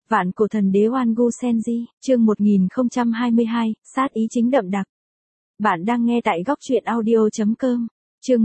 Vạn cổ thần đế Oan Gu Senji, chương 1022, sát ý chính đậm đặc. Bạn đang nghe tại góc truyện audio.com. Chương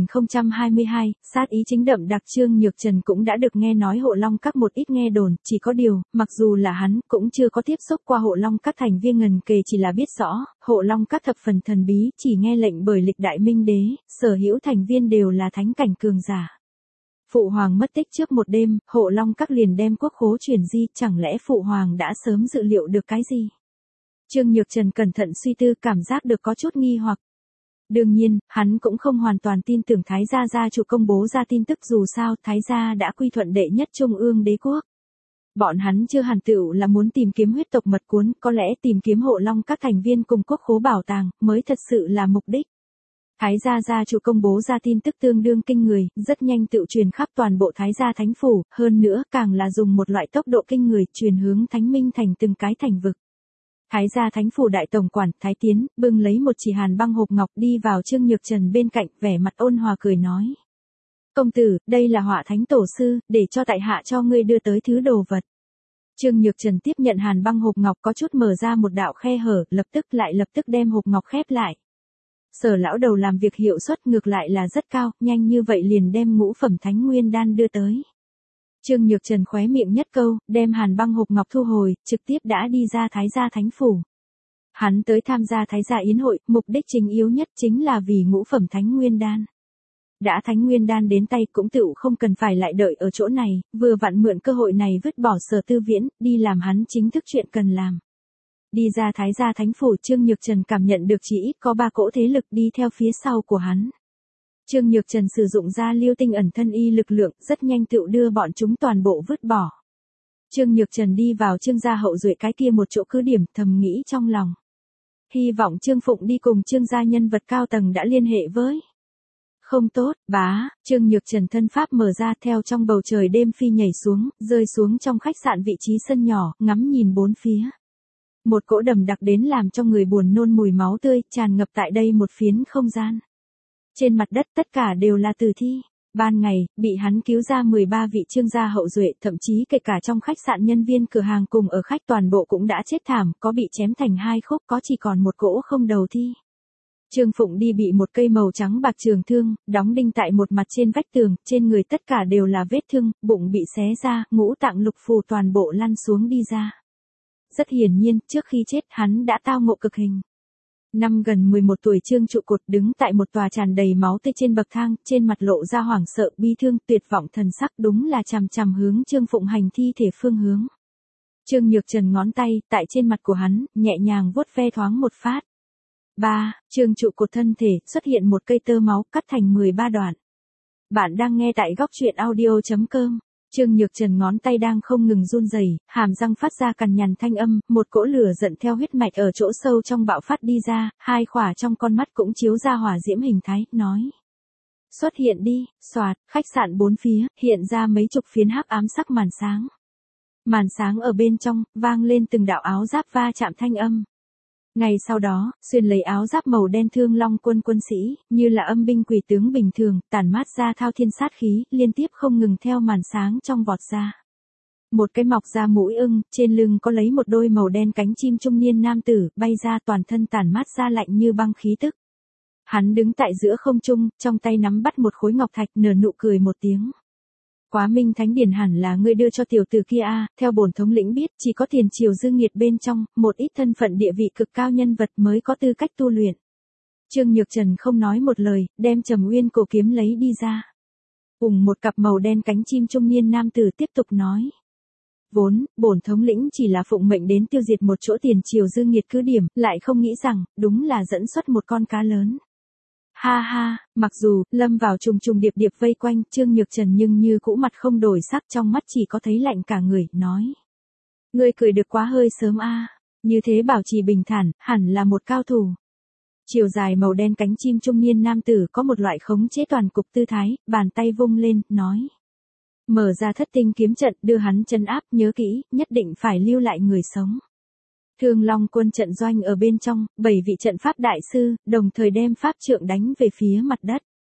1022, sát ý chính đậm đặc. Trương Nhược Trần cũng đã được nghe nói Hộ Long Các một ít nghe đồn, chỉ có điều, mặc dù là hắn cũng chưa có tiếp xúc qua Hộ Long Các thành viên ngần kề, chỉ là biết rõ, Hộ Long Các thập phần thần bí, chỉ nghe lệnh bởi lịch đại minh đế, sở hữu thành viên đều là thánh cảnh cường giả. Phụ hoàng mất tích trước một đêm, Hộ Long Các liền đem quốc khố chuyển di, chẳng lẽ phụ hoàng đã sớm dự liệu được cái gì? Trương Nhược Trần cẩn thận suy tư, cảm giác được có chút nghi hoặc. Đương nhiên, hắn cũng không hoàn toàn tin tưởng Thái gia chủ công bố ra tin tức, dù sao Thái gia đã quy thuận đệ nhất trung ương đế quốc. Bọn hắn chưa hẳn tựu là muốn tìm kiếm huyết tộc mật cuốn, có lẽ tìm kiếm Hộ Long Các thành viên cùng quốc khố bảo tàng mới thật sự là mục đích. Thái gia chủ công bố ra tin tức tương đương kinh người, rất nhanh tựu truyền khắp toàn bộ Thái gia thánh phủ, hơn nữa càng là dùng một loại tốc độ kinh người truyền hướng Thánh Minh thành từng cái thành vực. Thái gia thánh phủ đại tổng quản Thái Tiến bưng lấy một chỉ hàn băng hộp ngọc đi vào Trương Nhược Trần bên cạnh, vẻ mặt ôn hòa cười nói: "Công tử, đây là Hỏa Thánh tổ sư, để cho tại hạ cho ngươi đưa tới thứ đồ vật." Trương Nhược Trần tiếp nhận hàn băng hộp ngọc, có chút mở ra một đạo khe hở, lập tức đem hộp ngọc khép lại. Sở lão đầu làm việc hiệu suất ngược lại là rất cao, nhanh như vậy liền đem ngũ phẩm thánh nguyên đan đưa tới. Trương Nhược Trần khóe miệng nhất câu, đem hàn băng hộp ngọc thu hồi, trực tiếp đã đi ra Thái gia thánh phủ. Hắn tới tham gia Thái gia yến hội, mục đích chính yếu nhất chính là vì ngũ phẩm thánh nguyên đan. Đã thánh nguyên đan đến tay cũng tựu không cần phải lại đợi ở chỗ này, vừa vặn mượn cơ hội này vứt bỏ Sở Tư Viễn, đi làm hắn chính thức chuyện cần làm. Đi ra Thái gia thánh phủ, Trương Nhược Trần cảm nhận được chỉ ít có 3 cỗ thế lực đi theo phía sau của hắn. Trương Nhược Trần sử dụng ra Liêu Tinh ẩn thân y lực lượng, rất nhanh tựu đưa bọn chúng toàn bộ vứt bỏ. Trương Nhược Trần đi vào Trương gia hậu duệ cái kia một chỗ cứ điểm, thầm nghĩ trong lòng. Hy vọng Trương Phụng đi cùng Trương gia nhân vật cao tầng đã liên hệ với. Không tốt, bá, Trương Nhược Trần thân pháp mở ra, theo trong bầu trời đêm phi nhảy xuống, rơi xuống trong khách sạn vị trí sân nhỏ, ngắm nhìn bốn phía. Một cỗ đậm đặc đến làm cho người buồn nôn mùi máu tươi, tràn ngập tại đây một phiến không gian. Trên mặt đất tất cả đều là tử thi. Ban ngày, bị hắn cứu ra 13 vị Trương gia hậu duệ, thậm chí kể cả trong khách sạn nhân viên cửa hàng cùng ở khách toàn bộ cũng đã chết thảm, có bị chém thành 2 khúc, có chỉ còn một cỗ không đầu thi. Trương Phụng đi bị một cây màu trắng bạc trường thương, đóng đinh tại một mặt trên vách tường, trên người tất cả đều là vết thương, bụng bị xé ra, ngũ tạng lục phủ toàn bộ lăn xuống đi ra. Rất hiển nhiên, trước khi chết hắn đã tao ngộ cực hình. Năm gần 11 tuổi Trương trụ cột đứng tại một tòa tràn đầy máu tươi trên bậc thang, trên mặt lộ ra hoảng sợ, bi thương, tuyệt vọng thần sắc, đúng là chằm chằm hướng Trương Phụng hành thi thể phương hướng. Trương Nhược Trần ngón tay, tại trên mặt của hắn, nhẹ nhàng vuốt ve thoáng một phát. Trương trụ cột thân thể, xuất hiện một cây tơ máu, cắt thành 13 đoạn. Bạn đang nghe tại góc truyện audio.com. Trương Nhược Trần ngón tay đang không ngừng run rẩy, hàm răng phát ra cằn nhằn thanh âm, một cỗ lửa giận theo huyết mạch ở chỗ sâu trong bạo phát đi ra, 2 khỏa trong con mắt cũng chiếu ra hỏa diễm hình thái, nói: "Xuất hiện đi." Soạt, khách sạn bốn phía, hiện ra mấy chục phiến hắc ám sắc màn sáng. Màn sáng ở bên trong, vang lên từng đạo áo giáp va chạm thanh âm. Ngày sau đó, xuyên lấy áo giáp màu đen Thương Long quân quân sĩ, như là âm binh quỷ tướng bình thường, tản mát ra thao thiên sát khí, liên tiếp không ngừng theo màn sáng trong vọt ra. Một cái mọc ra mũi ưng, trên lưng có lấy một đôi màu đen cánh chim trung niên nam tử, bay ra, toàn thân tản mát ra lạnh như băng khí tức. Hắn đứng tại giữa không trung, trong tay nắm bắt một khối ngọc thạch, nở nụ cười một tiếng. "Quá Minh Thánh Điển hẳn là ngươi đưa cho tiểu tử kia a." Theo bổn thống lĩnh biết, chỉ có Tiền Triều Dương Nghiệt bên trong, một ít thân phận địa vị cực cao nhân vật mới có tư cách tu luyện. Trương Nhược Trần không nói một lời, đem Trầm Uyên cổ kiếm lấy đi ra. Cùng một cặp màu đen cánh chim trung niên nam tử tiếp tục nói: "Vốn, bổn thống lĩnh chỉ là phụng mệnh đến tiêu diệt một chỗ Tiền Triều Dương Nghiệt cứ điểm, lại không nghĩ rằng, đúng là dẫn xuất một con cá lớn." Ha ha, mặc dù lâm vào trùng trùng điệp điệp vây quanh Trương Nhược Trần, nhưng như cũ mặt không đổi sắc, trong mắt chỉ có thấy lạnh cả người, nói: "Ngươi cười được quá hơi sớm a." Như thế bảo trì bình thản, hẳn là một cao thủ. Chiều dài màu đen cánh chim trung niên nam tử có một loại khống chế toàn cục tư thái, bàn tay vung lên, nói: "Mở ra Thất Tinh kiếm trận, đưa hắn trấn áp, nhớ kỹ, nhất định phải lưu lại người sống." Thương Long quân trận doanh ở bên trong, 7 vị trận pháp đại sư, đồng thời đem pháp trượng đánh về phía mặt đất.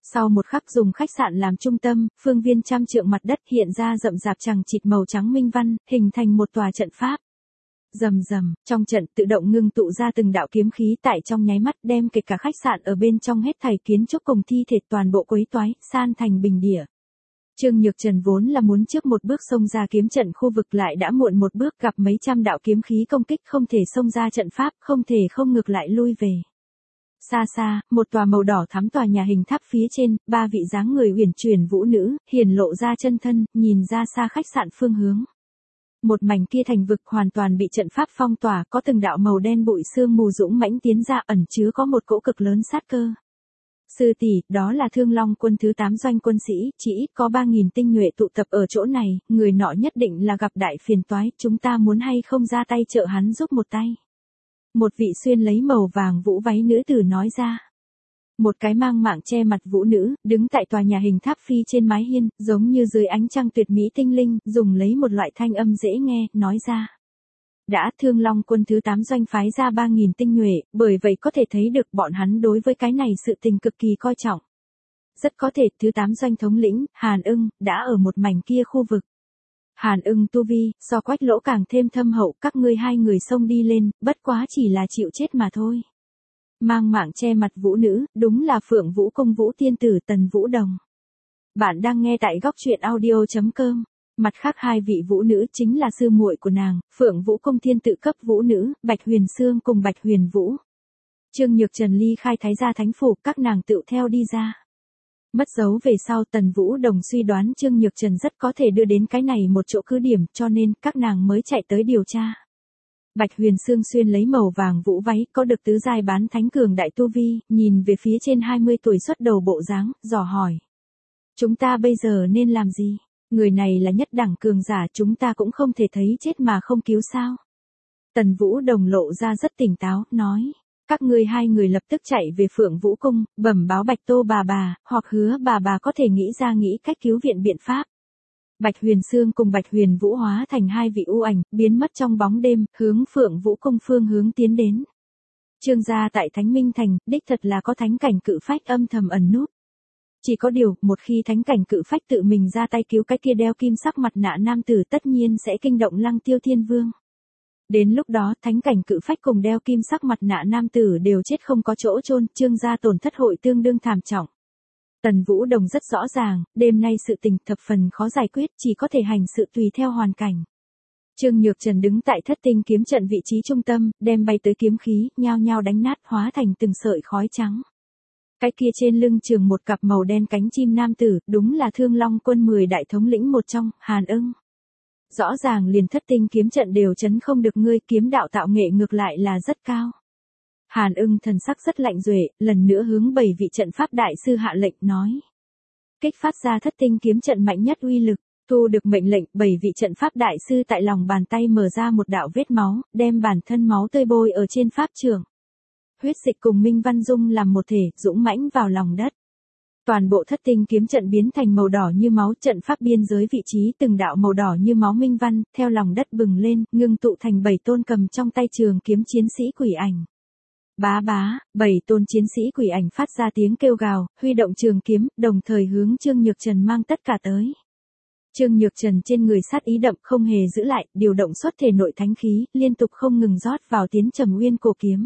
Sau một khắc dùng khách sạn làm trung tâm, phương viên trăm trượng mặt đất hiện ra rậm rạp chằng chịt màu trắng minh văn, hình thành một tòa trận pháp. Rầm rầm, trong trận tự động ngưng tụ ra từng đạo kiếm khí tại trong nháy mắt đem kể cả khách sạn ở bên trong hết thảy kiến trúc cùng thi thể toàn bộ quấy toái, san thành bình địa. Trương Nhược Trần vốn là muốn trước một bước xông ra kiếm trận khu vực lại đã muộn một bước, gặp mấy trăm đạo kiếm khí công kích không thể xông ra trận pháp, không thể không ngược lại lui về. Xa xa, một tòa màu đỏ thắm tòa nhà hình tháp phía trên, ba vị dáng người uyển chuyển vũ nữ, hiển lộ ra chân thân, nhìn ra xa khách sạn phương hướng. Một mảnh kia thành vực hoàn toàn bị trận pháp phong tỏa, có từng đạo màu đen bụi sương mù dũng mãnh tiến ra, ẩn chứa có một cỗ cực lớn sát cơ. Sư tỷ, đó là Thương Long quân thứ 8 doanh quân sĩ, chỉ ít có 3.000 tinh nhuệ tụ tập ở chỗ này, người nọ nhất định là gặp đại phiền toái, chúng ta muốn hay không ra tay trợ hắn giúp một tay. Một vị xuyên lấy màu vàng vũ váy nữ tử nói ra. Một cái mang mạng che mặt vũ nữ, đứng tại tòa nhà hình tháp phi trên mái hiên, giống như dưới ánh trăng tuyệt mỹ tinh linh, dùng lấy một loại thanh âm dễ nghe, nói ra. Đã Thương Long quân thứ 8 doanh phái ra 3.000 tinh nhuệ, bởi vậy có thể thấy được bọn hắn đối với cái này sự tình cực kỳ coi trọng. Rất có thể thứ 8 doanh thống lĩnh, Hàn Ưng, đã ở một mảnh kia khu vực. Hàn Ưng tu vi, so Quách Lỗ càng thêm thâm hậu, các ngươi hai người xông đi lên, bất quá chỉ là chịu chết mà thôi. Mang mạng che mặt vũ nữ, đúng là Phượng Vũ Cung Vũ Tiên Tử Tần Vũ Đồng. Bạn đang nghe tại góc truyện audio.com. Mặt khác hai vị vũ nữ chính là sư muội của nàng, Phượng Vũ Cung Thiên tự cấp vũ nữ, Bạch Huyền Sương cùng Bạch Huyền Vũ. Trương Nhược Trần ly khai Thái gia thánh phủ, các nàng tự theo đi ra. Mất dấu về sau, Tần Vũ Đồng suy đoán Trương Nhược Trần rất có thể đưa đến cái này một chỗ cứ điểm, cho nên các nàng mới chạy tới điều tra. Bạch Huyền Sương xuyên lấy màu vàng vũ váy, có được tứ giai bán thánh cường đại tu vi, nhìn về phía trên 20 tuổi xuất đầu bộ dáng, dò hỏi. Chúng ta bây giờ nên làm gì? Người này là nhất đẳng cường giả, chúng ta cũng không thể thấy chết mà không cứu sao. Tần Vũ Đồng lộ ra rất tỉnh táo, nói. Các ngươi hai người lập tức chạy về Phượng Vũ Cung, bẩm báo Bạch Tô bà, hoặc hứa bà có thể nghĩ cách cứu viện biện pháp. Bạch Huyền Sương cùng Bạch Huyền Vũ hóa thành hai vị u ảnh, biến mất trong bóng đêm, hướng Phượng Vũ Cung phương hướng tiến đến. Trương gia tại Thánh Minh Thành, đích thật là có thánh cảnh cự phách âm thầm ẩn núp. Chỉ có điều, một khi thánh cảnh cự phách tự mình ra tay cứu cái kia đeo kim sắc mặt nạ nam tử tất nhiên sẽ kinh động Lăng Tiêu Thiên Vương. Đến lúc đó, thánh cảnh cự phách cùng đeo kim sắc mặt nạ nam tử đều chết không có chỗ chôn, Trương gia tổn thất hội tương đương thảm trọng. Tần Vũ Đồng rất rõ ràng, đêm nay sự tình thập phần khó giải quyết, chỉ có thể hành sự tùy theo hoàn cảnh. Trương Nhược Trần đứng tại Thất Tinh kiếm trận vị trí trung tâm, đem bay tới kiếm khí, nhao nhao đánh nát hóa thành từng sợi khói trắng. Cái kia trên lưng trường một cặp màu đen cánh chim nam tử, đúng là Thương Long quân 10 đại thống lĩnh một trong, Hàn Ưng. Rõ ràng liền Thất Tinh kiếm trận đều chấn không được ngươi, kiếm đạo tạo nghệ ngược lại là rất cao. Hàn Ưng thần sắc rất lạnh duệ, lần nữa hướng 7 vị trận pháp đại sư hạ lệnh nói. Kích phát ra Thất Tinh kiếm trận mạnh nhất uy lực, thu được mệnh lệnh, 7 vị trận pháp đại sư tại lòng bàn tay mở ra một đạo vết máu, đem bản thân máu tươi bôi ở trên pháp trường. Huyết dịch cùng Minh Văn Dung làm một thể, dũng mãnh vào lòng đất. Toàn bộ Thất Tinh kiếm trận biến thành màu đỏ như máu, trận pháp biên giới vị trí từng đạo màu đỏ như máu minh văn, theo lòng đất bừng lên, ngưng tụ thành 7 tôn cầm trong tay trường kiếm chiến sĩ quỷ ảnh. Bá, 7 tôn chiến sĩ quỷ ảnh phát ra tiếng kêu gào, huy động trường kiếm, đồng thời hướng Trương Nhược Trần mang tất cả tới. Trương Nhược Trần trên người sát ý đậm không hề giữ lại, điều động xuất thể nội thánh khí, liên tục không ngừng rót vào tiến Trầm Nguyên cổ kiếm.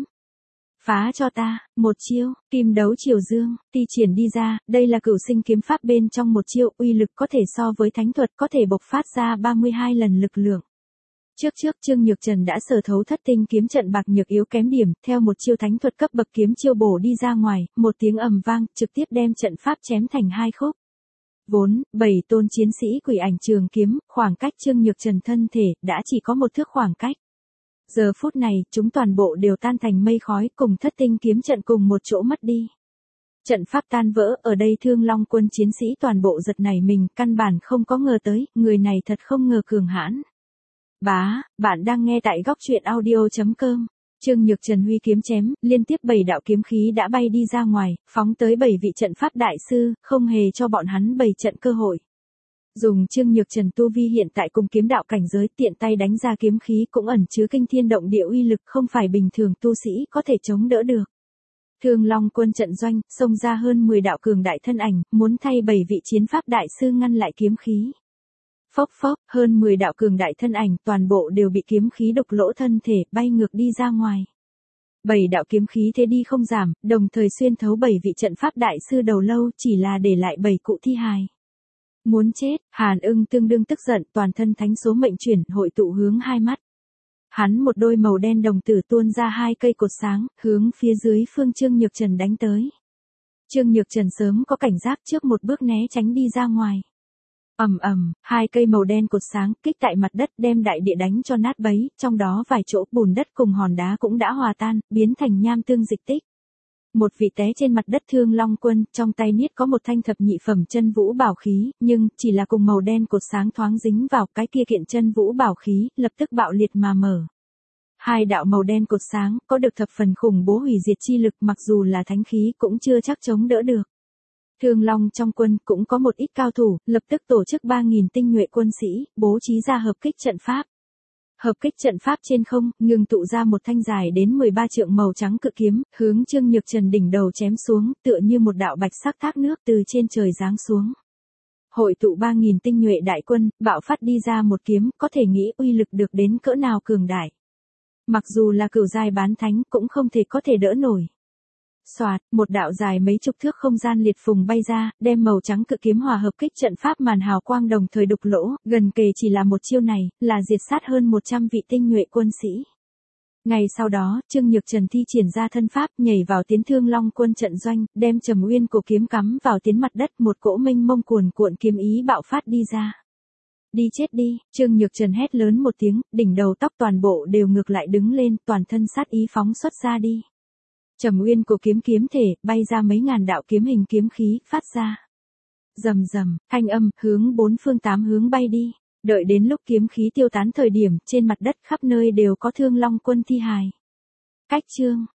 Phá cho ta, một chiêu, kim đấu triều dương, thi triển đi ra, đây là cửu sinh kiếm pháp bên trong một chiêu, uy lực có thể so với thánh thuật, có thể bộc phát ra 32 lần lực lượng. Trước Trương Nhược Trần đã sở thấu Thất Tinh kiếm trận bạc nhược yếu kém điểm, theo một chiêu thánh thuật cấp bậc kiếm chiêu bổ đi ra ngoài, một tiếng ầm vang, trực tiếp đem trận pháp chém thành hai khúc. Vốn, 7 tôn chiến sĩ quỷ ảnh trường kiếm, khoảng cách Trương Nhược Trần thân thể, đã chỉ có một thước khoảng cách. Giờ phút này, chúng toàn bộ đều tan thành mây khói, cùng Thất Tinh kiếm trận cùng một chỗ mất đi. Trận pháp tan vỡ, ở đây Thương Long quân chiến sĩ toàn bộ giật nảy mình, căn bản không có ngờ tới, người này thật không ngờ cường hãn. Bạn đang nghe tại góc truyện audio.com. Trương Nhược Trần huy kiếm chém, liên tiếp 7 đạo kiếm khí đã bay đi ra ngoài, phóng tới 7 vị trận pháp đại sư, không hề cho bọn hắn bày trận cơ hội. Dùng Trương Nhược Trần tu vi hiện tại cùng kiếm đạo cảnh giới, tiện tay đánh ra kiếm khí cũng ẩn chứa kinh thiên động địa uy lực, không phải bình thường tu sĩ có thể chống đỡ được. Thương Long quân trận doanh, xông ra hơn 10 đạo cường đại thân ảnh, muốn thay 7 vị chiến pháp đại sư ngăn lại kiếm khí. Phốc phốc, hơn 10 đạo cường đại thân ảnh toàn bộ đều bị kiếm khí đục lỗ thân thể, bay ngược đi ra ngoài. 7 đạo kiếm khí thế đi không giảm, đồng thời xuyên thấu 7 vị trận pháp đại sư đầu lâu, chỉ là để lại 7 cụ thi hài. Muốn chết, Hàn Ưng tương đương tức giận, toàn thân thánh số mệnh chuyển, hội tụ hướng hai mắt. Hắn một đôi màu đen đồng tử tuôn ra 2 cây cột sáng, hướng phía dưới phương Trương Nhược Trần đánh tới. Trương Nhược Trần sớm có cảnh giác, trước một bước né tránh đi ra ngoài. Ầm ầm, 2 cây màu đen cột sáng kích tại mặt đất, đem đại địa đánh cho nát bấy, trong đó vài chỗ bùn đất cùng hòn đá cũng đã hòa tan, biến thành nham tương dịch tích. Một vị té trên mặt đất Thương Long quân, trong tay niết có một thanh thập nhị phẩm chân vũ bảo khí, nhưng chỉ là cùng màu đen cột sáng thoáng dính vào cái kia kiện chân vũ bảo khí, lập tức bạo liệt mà mở. 2 đạo màu đen cột sáng, có được thập phần khủng bố hủy diệt chi lực, mặc dù là thánh khí cũng chưa chắc chống đỡ được. Thương Long trong quân cũng có một ít cao thủ, lập tức tổ chức 3.000 tinh nhuệ quân sĩ, bố trí ra hợp kích trận pháp. Hợp kích trận pháp trên không, ngừng tụ ra một thanh dài đến 13 trượng màu trắng cự kiếm, hướng Trương Nhược Trần đỉnh đầu chém xuống, tựa như một đạo bạch sắc thác nước từ trên trời giáng xuống. Hội tụ 3.000 tinh nhuệ đại quân, bạo phát đi ra một kiếm, có thể nghĩ uy lực được đến cỡ nào cường đại. Mặc dù là cửu giai bán thánh, cũng không thể có thể đỡ nổi. Soạt, một đạo dài mấy chục thước không gian liệt phùng bay ra, đem màu trắng cự kiếm hòa hợp kích trận pháp màn hào quang đồng thời đục lỗ, gần kề chỉ là một chiêu này, là diệt sát hơn 100 vị tinh nhuệ quân sĩ. Ngày sau đó, Trương Nhược Trần thi triển ra thân pháp, nhảy vào tiến Thương Long quân trận doanh, đem Trầm Uyên cổ kiếm cắm vào tiến mặt đất, một cỗ mênh mông cuồn cuộn kiếm ý bạo phát đi ra. Đi chết đi, Trương Nhược Trần hét lớn một tiếng, đỉnh đầu tóc toàn bộ đều ngược lại đứng lên, toàn thân sát ý phóng xuất ra đi. Trầm Uyên cổ kiếm kiếm thể, bay ra mấy ngàn đạo kiếm hình kiếm khí, phát ra. Rầm rầm, thanh âm, hướng 4 phương 8 hướng bay đi. Đợi đến lúc kiếm khí tiêu tán thời điểm, trên mặt đất khắp nơi đều có Thương Long quân thi hài. Cách chương.